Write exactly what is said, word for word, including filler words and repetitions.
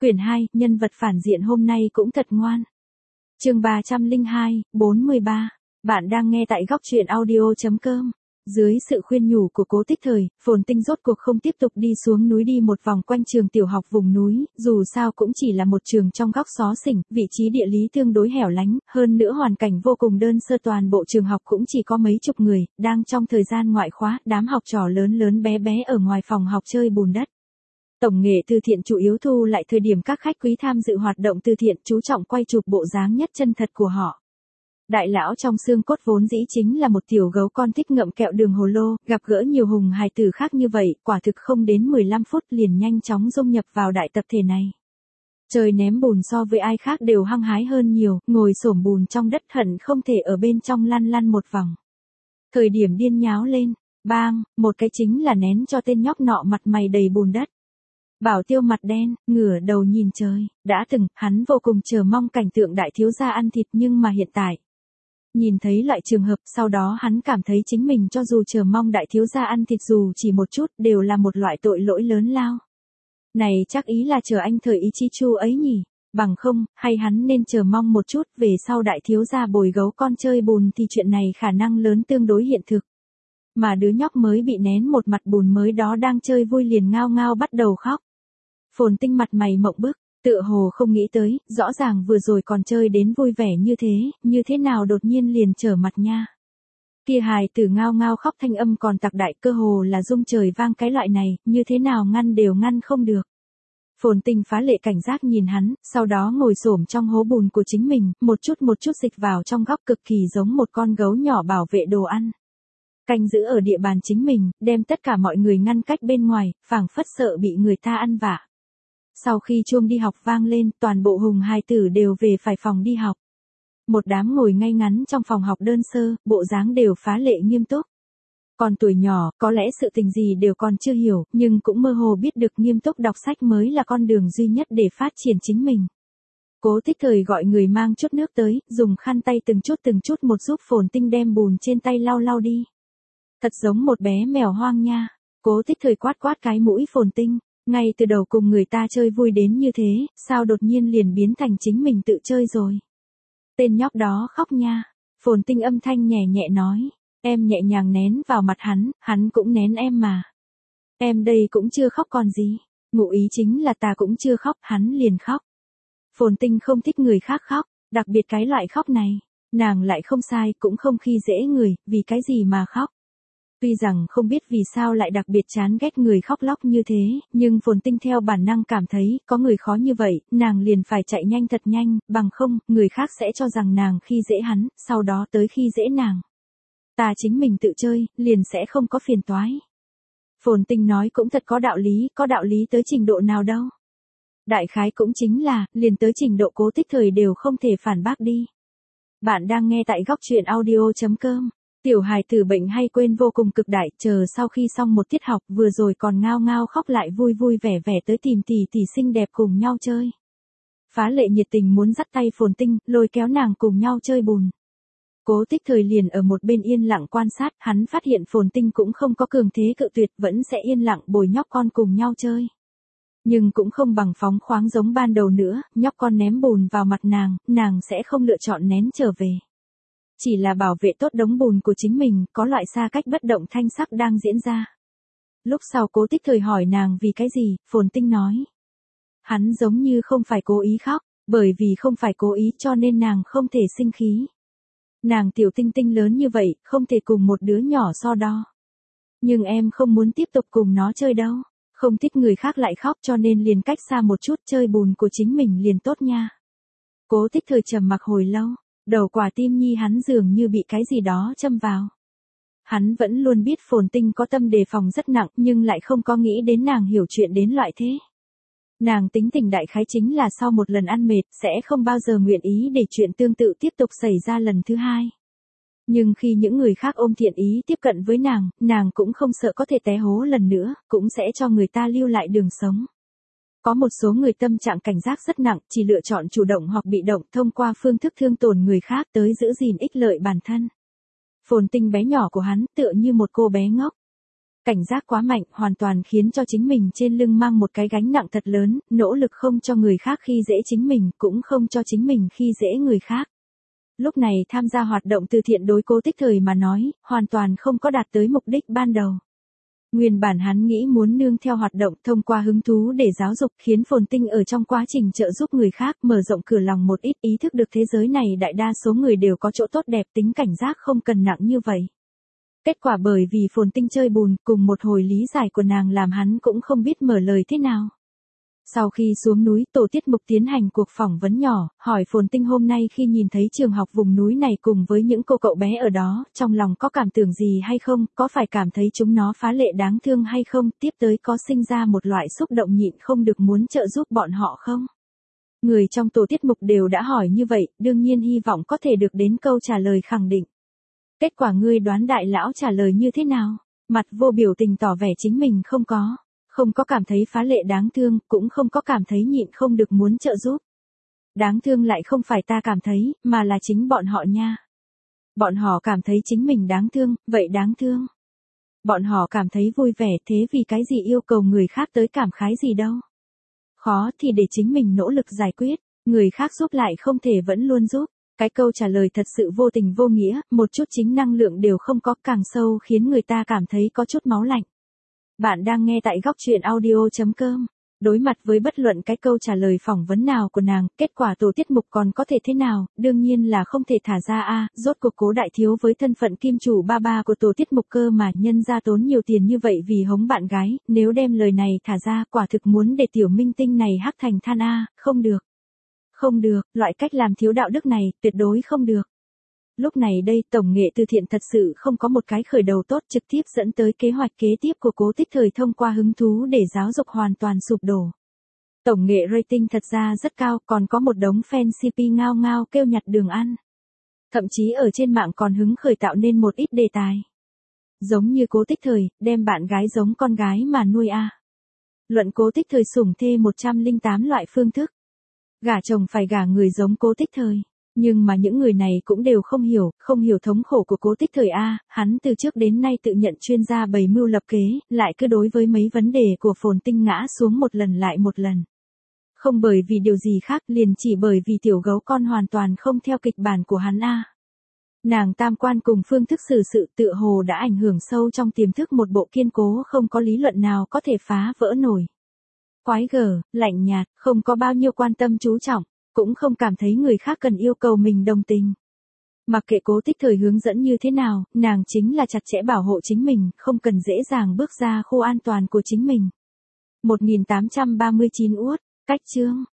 Quyển hai, nhân vật phản diện hôm nay cũng thật ngoan. Chương ba trăm lẻ hai, bốn mươi ba. Bạn đang nghe tại góc truyện audio chấm com. Dưới sự khuyên nhủ của Cố Tích Thời, Phồn Tinh rốt cuộc không tiếp tục đi xuống núi đi một vòng quanh trường tiểu học vùng núi, dù sao cũng chỉ là một trường trong góc xó xỉnh, vị trí địa lý tương đối hẻo lánh, hơn nữa hoàn cảnh vô cùng đơn sơ, toàn bộ trường học cũng chỉ có mấy chục người, đang trong thời gian ngoại khóa, đám học trò lớn lớn bé bé ở ngoài phòng học chơi bùn đất. Tổng nghệ từ thiện chủ yếu thu lại thời điểm các khách quý tham dự hoạt động từ thiện, chú trọng quay chụp bộ dáng nhất chân thật của họ. Đại lão trong xương cốt vốn dĩ chính là một tiểu gấu con thích ngậm kẹo đường hồ lô, gặp gỡ nhiều hùng hài tử khác như vậy, quả thực không đến mười lăm phút liền nhanh chóng dung nhập vào đại tập thể này. Chơi ném bùn so với ai khác đều hăng hái hơn nhiều, ngồi xổm bùn trong đất hận không thể ở bên trong lăn lăn một vòng. Thời điểm điên nháo lên, bang, một cái chính là nén cho tên nhóc nọ mặt mày đầy bùn đất. Bảo Tiêu mặt đen, ngửa đầu nhìn trời, đã từng, hắn vô cùng chờ mong cảnh tượng đại thiếu gia ăn thịt, nhưng mà hiện tại. Nhìn thấy loại trường hợp, sau đó hắn cảm thấy chính mình cho dù chờ mong đại thiếu gia ăn thịt dù chỉ một chút, đều là một loại tội lỗi lớn lao. Này chắc ý là chờ anh thời ý chi chu ấy nhỉ, bằng không, hay hắn nên chờ mong một chút, về sau đại thiếu gia bồi gấu con chơi bùn thì chuyện này khả năng lớn tương đối hiện thực. Mà đứa nhóc mới bị nén một mặt bùn mới đó đang chơi vui liền ngao ngao bắt đầu khóc. Phồn Tinh mặt mày mộng bức, tựa hồ không nghĩ tới, rõ ràng vừa rồi còn chơi đến vui vẻ như thế, như thế nào đột nhiên liền trở mặt nha. Kia hài tử ngao ngao khóc thanh âm còn tạc đại, cơ hồ là rung trời vang, cái loại này, như thế nào ngăn đều ngăn không được. Phồn Tinh phá lệ cảnh giác nhìn hắn, sau đó ngồi xổm trong hố bùn của chính mình, một chút một chút dịch vào trong góc, cực kỳ giống một con gấu nhỏ bảo vệ đồ ăn. Canh giữ ở địa bàn chính mình, đem tất cả mọi người ngăn cách bên ngoài, phảng phất sợ bị người ta ăn vạ. Sau khi chuông đi học vang lên, toàn bộ hùng hài tử đều về phải phòng đi học. Một đám ngồi ngay ngắn trong phòng học đơn sơ, bộ dáng đều phá lệ nghiêm túc. Còn tuổi nhỏ, có lẽ sự tình gì đều còn chưa hiểu, nhưng cũng mơ hồ biết được nghiêm túc đọc sách mới là con đường duy nhất để phát triển chính mình. Cố Tích Thời gọi người mang chút nước tới, dùng khăn tay từng chút từng chút một giúp Phồn Tinh đem bùn trên tay lau lau đi. Thật giống một bé mèo hoang nha. Cố Tích Thời quát quát cái mũi Phồn Tinh. Ngay từ đầu cùng người ta chơi vui đến như thế, sao đột nhiên liền biến thành chính mình tự chơi rồi. Tên nhóc đó khóc nha. Phồn Tinh âm thanh nhẹ nhẹ nói. Em nhẹ nhàng nén vào mặt hắn, hắn cũng nén em mà. Em đây cũng chưa khóc còn gì. Ngụ ý chính là ta cũng chưa khóc, hắn liền khóc. Phồn Tinh không thích người khác khóc, đặc biệt cái loại khóc này. Nàng lại không sai, cũng không khi dễ người, vì cái gì mà khóc. Tuy rằng không biết vì sao lại đặc biệt chán ghét người khóc lóc như thế, nhưng Phồn Tinh theo bản năng cảm thấy, có người khó như vậy, nàng liền phải chạy nhanh thật nhanh, bằng không, người khác sẽ cho rằng nàng khi dễ hắn, sau đó tới khi dễ nàng. Ta chính mình tự chơi, liền sẽ không có phiền toái. Phồn Tinh nói cũng thật có đạo lý, có đạo lý tới trình độ nào đâu. Đại khái cũng chính là, liền tới trình độ Cố Tích Thời đều không thể phản bác đi. Bạn đang nghe tại góc truyện audio chấm com. Tiểu hài tử bệnh hay quên vô cùng cực đại, chờ sau khi xong một tiết học, vừa rồi còn ngao ngao khóc lại vui vui vẻ vẻ tới tìm tỷ tỷ xinh đẹp cùng nhau chơi. Phá lệ nhiệt tình muốn dắt tay Phồn Tinh, lôi kéo nàng cùng nhau chơi bùn. Cố Tích Thời liền ở một bên yên lặng quan sát, hắn phát hiện Phồn Tinh cũng không có cường thế cự tuyệt, vẫn sẽ yên lặng bồi nhóc con cùng nhau chơi. Nhưng cũng không bằng phóng khoáng giống ban đầu nữa, nhóc con ném bùn vào mặt nàng, nàng sẽ không lựa chọn nén trở về. Chỉ là bảo vệ tốt đống bùn của chính mình, có loại xa cách bất động thanh sắc đang diễn ra. Lúc sau Cố Tích Thời hỏi nàng vì cái gì, Phồn Tinh nói. Hắn giống như không phải cố ý khóc, bởi vì không phải cố ý cho nên nàng không thể sinh khí. Nàng tiểu tinh tinh lớn như vậy, không thể cùng một đứa nhỏ so đo. Nhưng em không muốn tiếp tục cùng nó chơi đâu, không thích người khác lại khóc cho nên liền cách xa một chút, chơi bùn của chính mình liền tốt nha. Cố Tích Thời trầm mặc hồi lâu. Đầu quả tim nhi hắn dường như bị cái gì đó châm vào. Hắn vẫn luôn biết Phồn Tinh có tâm đề phòng rất nặng, nhưng lại không có nghĩ đến nàng hiểu chuyện đến loại thế. Nàng tính tình đại khái chính là sau một lần ăn mệt, sẽ không bao giờ nguyện ý để chuyện tương tự tiếp tục xảy ra lần thứ hai. Nhưng khi những người khác ôm thiện ý tiếp cận với nàng, nàng cũng không sợ có thể té hố lần nữa, cũng sẽ cho người ta lưu lại đường sống. Có một số người tâm trạng cảnh giác rất nặng, chỉ lựa chọn chủ động hoặc bị động thông qua phương thức thương tổn người khác tới giữ gìn ích lợi bản thân. Phồn Tinh bé nhỏ của hắn tựa như một cô bé ngốc. Cảnh giác quá mạnh, hoàn toàn khiến cho chính mình trên lưng mang một cái gánh nặng thật lớn, nỗ lực không cho người khác khi dễ chính mình, cũng không cho chính mình khi dễ người khác. Lúc này tham gia hoạt động từ thiện đối Cố Tích Thời mà nói, hoàn toàn không có đạt tới mục đích ban đầu. Nguyên bản hắn nghĩ muốn nương theo hoạt động thông qua hứng thú để giáo dục khiến Phồn Tinh ở trong quá trình trợ giúp người khác mở rộng cửa lòng một ít, ý thức được thế giới này đại đa số người đều có chỗ tốt đẹp, tính cảnh giác không cần nặng như vậy. Kết quả bởi vì Phồn Tinh chơi bùn cùng một hồi lý giải của nàng làm hắn cũng không biết mở lời thế nào. Sau khi xuống núi, tổ tiết mục tiến hành cuộc phỏng vấn nhỏ, hỏi Phồn Tinh hôm nay khi nhìn thấy trường học vùng núi này cùng với những cô cậu bé ở đó, trong lòng có cảm tưởng gì hay không, có phải cảm thấy chúng nó phá lệ đáng thương hay không, tiếp tới có sinh ra một loại xúc động nhịn không được muốn trợ giúp bọn họ không? Người trong tổ tiết mục đều đã hỏi như vậy, đương nhiên hy vọng có thể được đến câu trả lời khẳng định. Kết quả ngươi đoán đại lão trả lời như thế nào? Mặt vô biểu tình tỏ vẻ chính mình không có. Không có cảm thấy phá lệ đáng thương, cũng không có cảm thấy nhịn không được muốn trợ giúp. Đáng thương lại không phải ta cảm thấy, mà là chính bọn họ nha. Bọn họ cảm thấy chính mình đáng thương, vậy đáng thương. Bọn họ cảm thấy vui vẻ, thế vì cái gì yêu cầu người khác tới cảm khái gì đâu. Khó thì để chính mình nỗ lực giải quyết, người khác giúp lại không thể vẫn luôn giúp. Cái câu trả lời thật sự vô tình vô nghĩa, một chút chính năng lượng đều không có, càng sâu khiến người ta cảm thấy có chút máu lạnh. Bạn đang nghe tại góc truyện audio chấm com. Đối mặt với bất luận cái câu trả lời phỏng vấn nào của nàng, kết quả tổ tiết mục còn có thể thế nào, đương nhiên là không thể thả ra a. Rốt cuộc Cố đại thiếu với thân phận kim chủ ba ba của tổ tiết mục cơ mà nhân ra tốn nhiều tiền như vậy vì hống bạn gái, nếu đem lời này thả ra, quả thực muốn để tiểu minh tinh này hắc thành than a, không được. Không được, loại cách làm thiếu đạo đức này, tuyệt đối không được. Lúc này đây tổng nghệ từ thiện thật sự không có một cái khởi đầu tốt, trực tiếp dẫn tới kế hoạch kế tiếp của Cố Tích Thời thông qua hứng thú để giáo dục hoàn toàn sụp đổ. Tổng nghệ rating thật ra rất cao, còn có một đống fan xê pê ngao ngao kêu nhặt đường ăn. Thậm chí ở trên mạng còn hứng khởi tạo nên một ít đề tài. Giống như Cố Tích Thời, đem bạn gái giống con gái mà nuôi a. Luận Cố Tích Thời sủng thê một trăm lẻ tám loại phương thức. Gả chồng phải gả người giống Cố Tích Thời. Nhưng mà những người này cũng đều không hiểu, không hiểu thống khổ của Cố Tích Thời a, hắn từ trước đến nay tự nhận chuyên gia bày mưu lập kế, lại cứ đối với mấy vấn đề của Phồn Tinh ngã xuống một lần lại một lần. Không bởi vì điều gì khác, liền chỉ bởi vì tiểu gấu con hoàn toàn không theo kịch bản của hắn a. Nàng tam quan cùng phương thức xử sự tựa hồ đã ảnh hưởng sâu trong tiềm thức một bộ kiên cố không có lý luận nào có thể phá vỡ nổi. Quái gở, lạnh nhạt, không có bao nhiêu quan tâm chú trọng. Cũng không cảm thấy người khác cần yêu cầu mình đồng tình. Mặc kệ Cố Tích Thời hướng dẫn như thế nào, nàng chính là chặt chẽ bảo hộ chính mình, không cần dễ dàng bước ra khu an toàn của chính mình. một nghìn tám trăm ba mươi chín uất, cách chương.